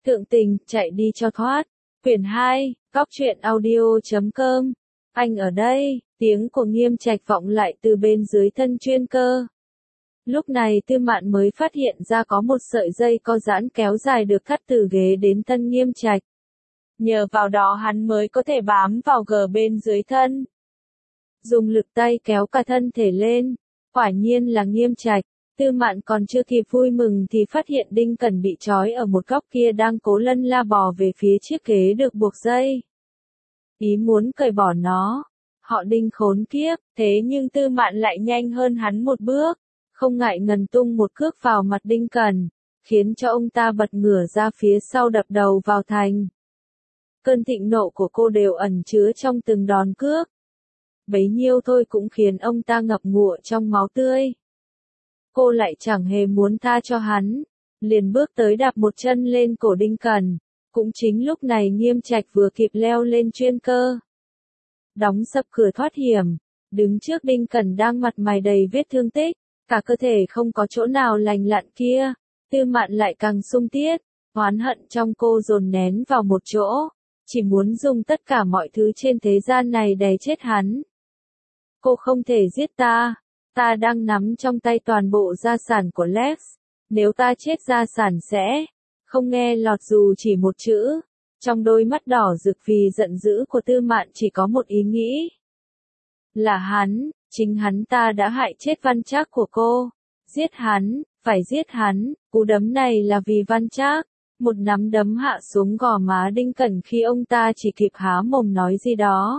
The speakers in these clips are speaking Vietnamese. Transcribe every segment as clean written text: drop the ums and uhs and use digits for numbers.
Thượng tình, chạy đi cho thoát. Quyển 2, Góc truyện audio.com. Anh ở đây, tiếng của Nghiêm Trạch vọng lại từ bên dưới thân chuyên cơ. Lúc này Tư Mạn mới phát hiện ra có một sợi dây co giãn kéo dài được thắt từ ghế đến thân Nghiêm Trạch. Nhờ vào đó hắn mới có thể bám vào gờ bên dưới thân. Dùng lực tay kéo cả thân thể lên. Quả nhiên là Nghiêm Trạch. Tư Mạn còn chưa kịp vui mừng thì phát hiện Đinh Cẩn bị trói ở một góc kia đang cố lân la bò về phía chiếc ghế được buộc dây. Ý muốn cởi bỏ nó. Họ Đinh khốn kiếp, thế nhưng Tư Mạn lại nhanh hơn hắn một bước, không ngại ngần tung một cước vào mặt Đinh Cẩn, khiến cho ông ta bật ngửa ra phía sau đập đầu vào thành. Cơn thịnh nộ của cô đều ẩn chứa trong từng đòn cước. Bấy nhiêu thôi cũng khiến ông ta ngập ngụa trong máu tươi. Cô lại chẳng hề muốn tha cho hắn, liền bước tới đạp một chân lên cổ Đinh Cẩn. Cũng chính lúc này Nghiêm Trạch vừa kịp leo lên chuyên cơ. Đóng sập cửa thoát hiểm, đứng trước Đinh Cẩn đang mặt mày đầy vết thương tích, cả cơ thể không có chỗ nào lành lặn kia. Tư Mạn lại càng sung tiết, oán hận trong cô dồn nén vào một chỗ, chỉ muốn dùng tất cả mọi thứ trên thế gian này đè chết hắn. Cô không thể giết ta. Ta đang nắm trong tay toàn bộ gia sản của Lex. Nếu ta chết gia sản sẽ không nghe lọt dù chỉ một chữ. Trong đôi mắt đỏ rực vì giận dữ của Tư Mạn chỉ có một ý nghĩ. Là hắn, chính hắn ta đã hại chết Văn Trác của cô. Giết hắn, phải giết hắn. Cú đấm này là vì Văn Trác. Một nắm đấm hạ xuống gò má Đinh Cẩn khi ông ta chỉ kịp há mồm nói gì đó.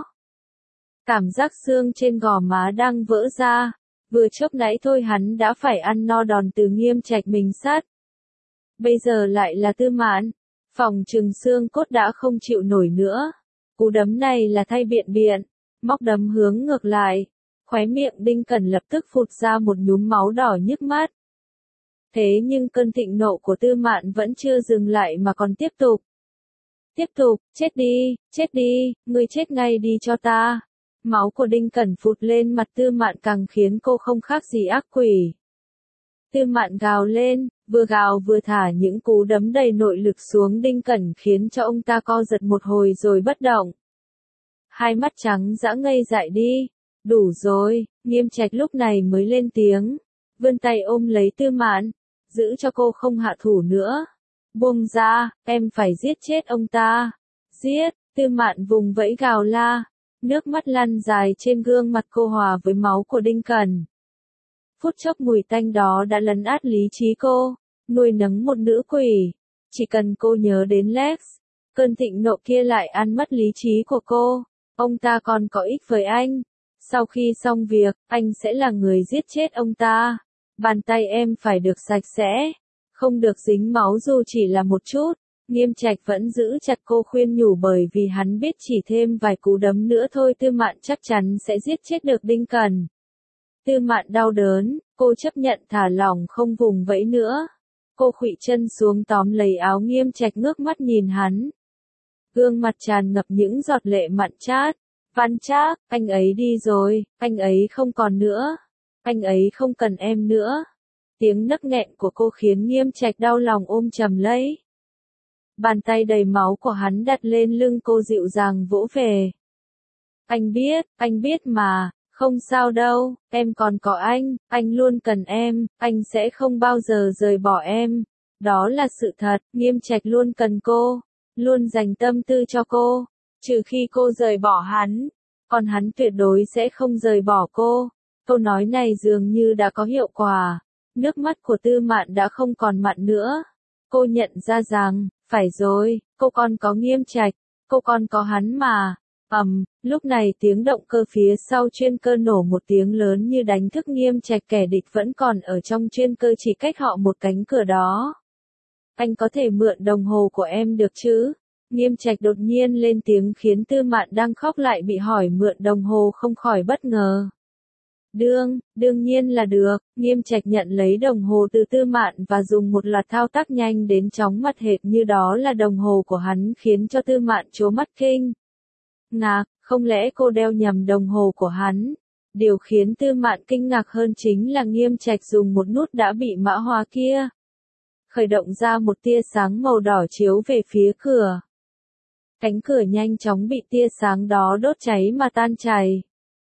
Cảm giác xương trên gò má đang vỡ ra. Vừa chốc nãy thôi hắn đã phải ăn no đòn từ Nghiêm Trạch mình sát. Bây giờ lại là Tư Mạn. Phòng trừng xương cốt đã không chịu nổi nữa. Cú đấm này là thay biện biện. Móc đấm hướng ngược lại. Khóe miệng Đinh Cẩn lập tức phụt ra một nhúm máu đỏ nhức mắt. Thế nhưng cơn thịnh nộ của Tư Mạn vẫn chưa dừng lại mà còn tiếp tục. Tiếp tục, chết đi, ngươi chết ngay đi cho ta. Máu của Đinh Cẩn phụt lên mặt Tư Mạn càng khiến cô không khác gì ác quỷ. Tư Mạn gào lên, vừa gào vừa thả những cú đấm đầy nội lực xuống Đinh Cẩn khiến cho ông ta co giật một hồi rồi bất động. Hai mắt trắng dã ngây dại đi. Đủ rồi, Nghiêm Trạch lúc này mới lên tiếng. Vươn tay ôm lấy Tư Mạn, giữ cho cô không hạ thủ nữa. Buông ra, em phải giết chết ông ta. Giết, Tư Mạn vùng vẫy gào la. Nước mắt lăn dài trên gương mặt cô hòa với máu của Đinh Cẩn. Phút chốc mùi tanh đó đã lấn át lý trí cô, nuôi nấng một nữ quỷ. Chỉ cần cô nhớ đến Lex, cơn thịnh nộ kia lại ăn mất lý trí của cô. Ông ta còn có ích với anh. Sau khi xong việc, anh sẽ là người giết chết ông ta. Bàn tay em phải được sạch sẽ, không được dính máu dù chỉ là một chút. Nghiêm Trạch vẫn giữ chặt cô khuyên nhủ bởi vì hắn biết chỉ thêm vài cú đấm nữa thôi Tư Mạn chắc chắn sẽ giết chết được Đinh Cẩn. Tư Mạn đau đớn, cô chấp nhận thả lỏng không vùng vẫy nữa. Cô khuỵu chân xuống tóm lấy áo Nghiêm Trạch ngước mắt nhìn hắn. Gương mặt tràn ngập những giọt lệ mặn chát. Văn Trác, anh ấy đi rồi, anh ấy không còn nữa. Anh ấy không cần em nữa. Tiếng nấc nghẹn của cô khiến Nghiêm Trạch đau lòng ôm chầm lấy. Bàn tay đầy máu của hắn đặt lên lưng cô dịu dàng vỗ về. Anh biết mà, không sao đâu, em còn có anh luôn cần em, anh sẽ không bao giờ rời bỏ em. Đó là sự thật, Nghiêm Trạch luôn cần cô, luôn dành tâm tư cho cô, trừ khi cô rời bỏ hắn, còn hắn tuyệt đối sẽ không rời bỏ cô. Câu nói này dường như đã có hiệu quả, nước mắt của Tư Mạn đã không còn mặn nữa. Cô nhận ra rằng, phải rồi, cô còn có Nghiêm Trạch, cô còn có hắn mà. Lúc này tiếng động cơ phía sau chuyên cơ nổ một tiếng lớn như đánh thức Nghiêm Trạch, kẻ địch vẫn còn ở trong chuyên cơ chỉ cách họ một cánh cửa đó. Anh có thể mượn đồng hồ của em được chứ? Nghiêm Trạch đột nhiên lên tiếng khiến Tư Mạn đang khóc lại bị hỏi mượn đồng hồ không khỏi bất ngờ. Đương nhiên là được. Nghiêm Trạch nhận lấy đồng hồ từ Tư Mạn và dùng một loạt thao tác nhanh đến chóng mặt hệt như đó là đồng hồ của hắn khiến cho Tư Mạn trố mắt kinh ngạc, không lẽ cô đeo nhầm đồng hồ của hắn? Điều khiến Tư Mạn kinh ngạc hơn chính là Nghiêm Trạch dùng một nút đã bị mã hóa kia. khởi động ra một tia sáng màu đỏ chiếu về phía cửa. Cánh cửa nhanh chóng bị tia sáng đó đốt cháy mà tan chảy.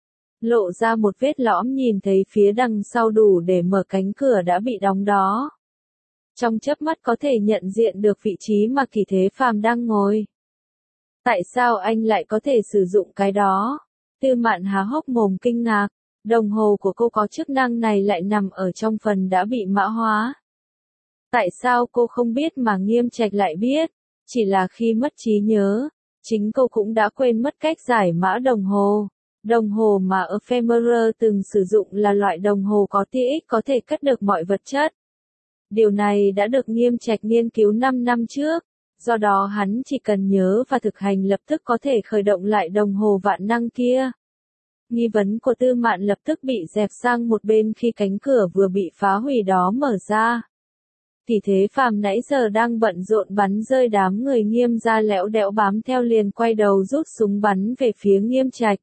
Lộ ra một vết lõm nhìn thấy phía đằng sau đủ để mở cánh cửa đã bị đóng đó. Trong chớp mắt có thể nhận diện được vị trí mà Kỳ Thế Phàm đang ngồi. Tại sao anh lại có thể sử dụng cái đó? Tư Mạn há hốc mồm kinh ngạc. Đồng hồ của cô có chức năng này lại nằm ở trong phần đã bị mã hóa. Tại sao cô không biết mà Nghiêm Trạch lại biết? Chỉ là khi mất trí nhớ, chính cô cũng đã quên mất cách giải mã đồng hồ. Đồng hồ mà Ephemerer từng sử dụng là loại đồng hồ có tia X có thể cất được mọi vật chất. Điều này đã được Nghiêm Trạch nghiên cứu 5 năm trước, do đó hắn chỉ cần nhớ và thực hành lập tức có thể khởi động lại đồng hồ vạn năng kia. Nghi vấn của Tư Mạn lập tức bị dẹp sang một bên khi cánh cửa vừa bị phá hủy đó mở ra. Kỳ Thế Phàm nãy giờ đang bận rộn bắn rơi đám người Nghiêm ra lẽo đẽo bám theo liền quay đầu rút súng bắn về phía Nghiêm Trạch.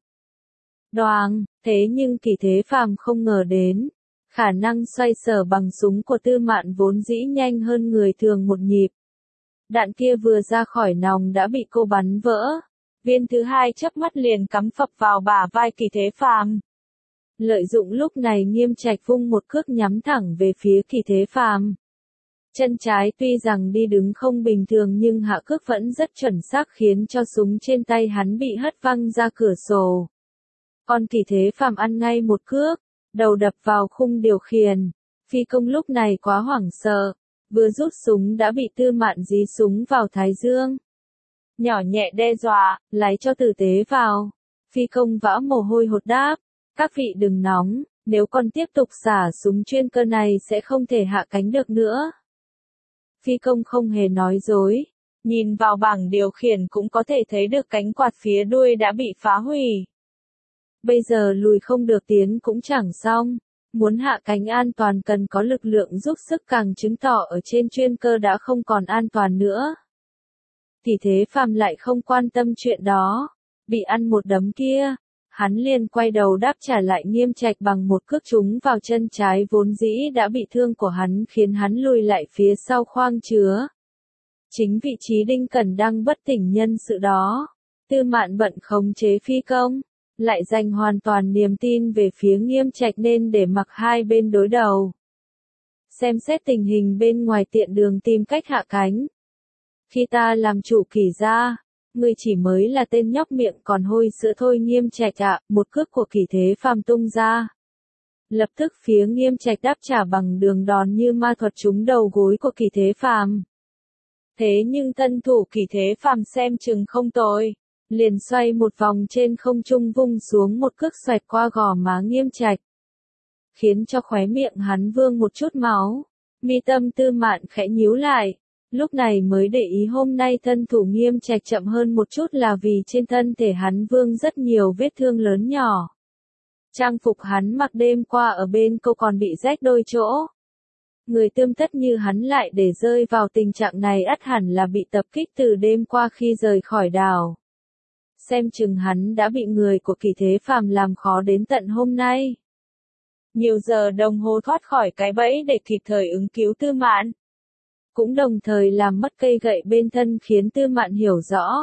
Đoàng, thế nhưng Kỳ Thế Phàm không ngờ đến, khả năng xoay sở bằng súng của Tư Mạn vốn dĩ nhanh hơn người thường một nhịp. Đạn kia vừa ra khỏi nòng đã bị cô bắn vỡ. Viên thứ hai chớp mắt liền cắm phập vào bả vai Kỳ Thế Phàm. Lợi dụng lúc này Nghiêm Trạch vung một cước nhắm thẳng về phía Kỳ Thế Phàm. Chân trái tuy rằng đi đứng không bình thường nhưng hạ cước vẫn rất chuẩn xác khiến cho súng trên tay hắn bị hất văng ra cửa sổ. Còn Kỳ Thế Phàm ăn ngay một cước, đầu đập vào khung điều khiển. Phi công lúc này quá hoảng sợ, vừa rút súng đã bị Tư Mạn dí súng vào thái dương. Nhỏ nhẹ đe dọa, lái cho tử tế vào. Phi công vã mồ hôi hột đáp, các vị đừng nóng, nếu còn tiếp tục xả súng chuyên cơ này sẽ không thể hạ cánh được nữa. Phi công không hề nói dối, nhìn vào bảng điều khiển cũng có thể thấy được cánh quạt phía đuôi đã bị phá hủy. Bây giờ lùi không được tiến cũng chẳng xong, muốn hạ cánh an toàn cần có lực lượng giúp sức càng chứng tỏ ở trên chuyên cơ đã không còn an toàn nữa. Kỳ Thế Phàm lại không quan tâm chuyện đó, bị ăn một đấm kia, hắn liền quay đầu đáp trả lại Nghiêm Trạch bằng một cước trúng vào chân trái vốn dĩ đã bị thương của hắn khiến hắn lùi lại phía sau khoang chứa. Chính vị trí Đinh Cẩn đang bất tỉnh nhân sự đó, Tư Mạn bận khống chế phi công, lại dành hoàn toàn niềm tin về phía Nghiêm Trạch nên để mặc hai bên đối đầu. Xem xét tình hình bên ngoài tiện đường tìm cách hạ cánh. Khi ta làm chủ Kỳ gia, ngươi chỉ mới là tên nhóc miệng còn hôi sữa thôi Nghiêm Trạch ạ, một cước của Kỳ Thế Phàm tung ra. Lập tức phía Nghiêm Trạch đáp trả bằng đường đòn như ma thuật trúng đầu gối của Kỳ Thế Phàm. Thế nhưng thân thủ Kỳ Thế Phàm xem chừng không tồi, liền xoay một vòng trên không trung vung xuống một cước xoẹt qua gò má Nghiêm Trạch, khiến cho khóe miệng hắn vương một chút máu. Mi tâm Tư Mạn khẽ nhíu lại. Lúc này mới để ý hôm nay thân thủ Nghiêm Trạch chậm hơn một chút là vì trên thân thể hắn vương rất nhiều vết thương lớn nhỏ. Trang phục hắn mặc đêm qua ở bên cô còn bị rách đôi chỗ. Người tươm tất như hắn lại để rơi vào tình trạng này ắt hẳn là bị tập kích từ đêm qua khi rời khỏi đảo. Xem chừng hắn đã bị người của Kỳ Thế Phàm làm khó đến tận hôm nay. Nhiều giờ đồng hồ thoát khỏi cái bẫy để kịp thời ứng cứu Tư Mạn. Cũng đồng thời làm mất cây gậy bên thân khiến Tư Mạn hiểu rõ.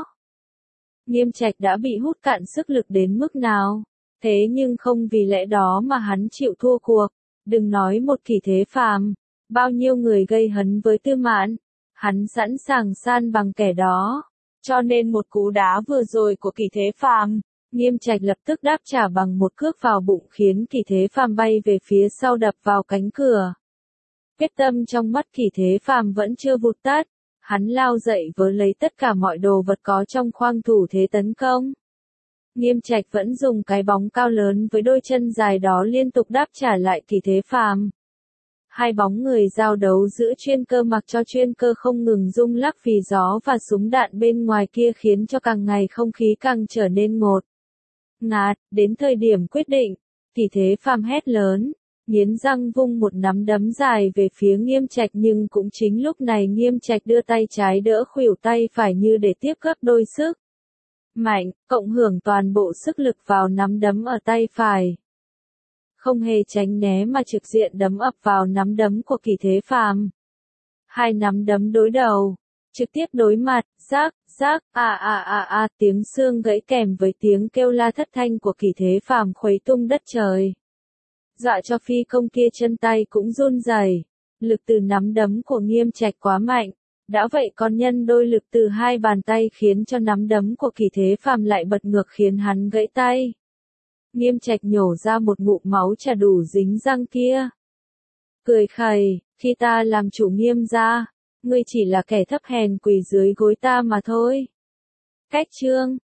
Nghiêm Trạch đã bị hút cạn sức lực đến mức nào. Thế nhưng không vì lẽ đó mà hắn chịu thua cuộc. Đừng nói một Kỳ Thế Phàm, bao nhiêu người gây hấn với Tư Mạn, hắn sẵn sàng san bằng kẻ đó. Cho nên một cú đá vừa rồi của Kỳ Thế Phàm, Nghiêm Trạch lập tức đáp trả bằng một cước vào bụng khiến Kỳ Thế Phàm bay về phía sau đập vào cánh cửa. Quyết tâm trong mắt Kỳ Thế Phàm vẫn chưa vụt tắt, hắn lao dậy vớ lấy tất cả mọi đồ vật có trong khoang thủ thế tấn công. Nghiêm Trạch vẫn dùng cái bóng cao lớn với đôi chân dài đó liên tục đáp trả lại Kỳ Thế Phàm. Hai bóng người giao đấu giữa chuyên cơ mặc cho chuyên cơ không ngừng rung lắc vì gió và súng đạn bên ngoài kia khiến cho càng ngày không khí càng trở nên ngột ngạt. Đến thời điểm quyết định, Kỳ Thế Phàm hét lớn, nghiến răng vung một nắm đấm dài về phía Nghiêm Trạch nhưng cũng chính lúc này Nghiêm Trạch đưa tay trái đỡ khuỷu tay phải như để tiếp gấp đôi sức mạnh, cộng hưởng toàn bộ sức lực vào nắm đấm ở tay phải. Không hề tránh né mà trực diện đấm ập vào nắm đấm của Kỳ Thế Phàm. Hai nắm đấm đối đầu, trực tiếp đối mặt, rác, rác, tiếng xương gãy kèm với tiếng kêu la thất thanh của Kỳ Thế Phàm khuấy tung đất trời. Dọa cho phi công kia chân tay cũng run rẩy. Lực từ nắm đấm của Nghiêm Trạch quá mạnh. Đã vậy còn nhân đôi lực từ hai bàn tay khiến cho nắm đấm của Kỳ Thế Phàm lại bật ngược khiến hắn gãy tay. Nghiêm Trạch nhổ ra một ngụm máu chả đủ dính răng kia. Cười khẩy, khi ta làm chủ Nghiêm gia, ngươi chỉ là kẻ thấp hèn quỳ dưới gối ta mà thôi. Cách chương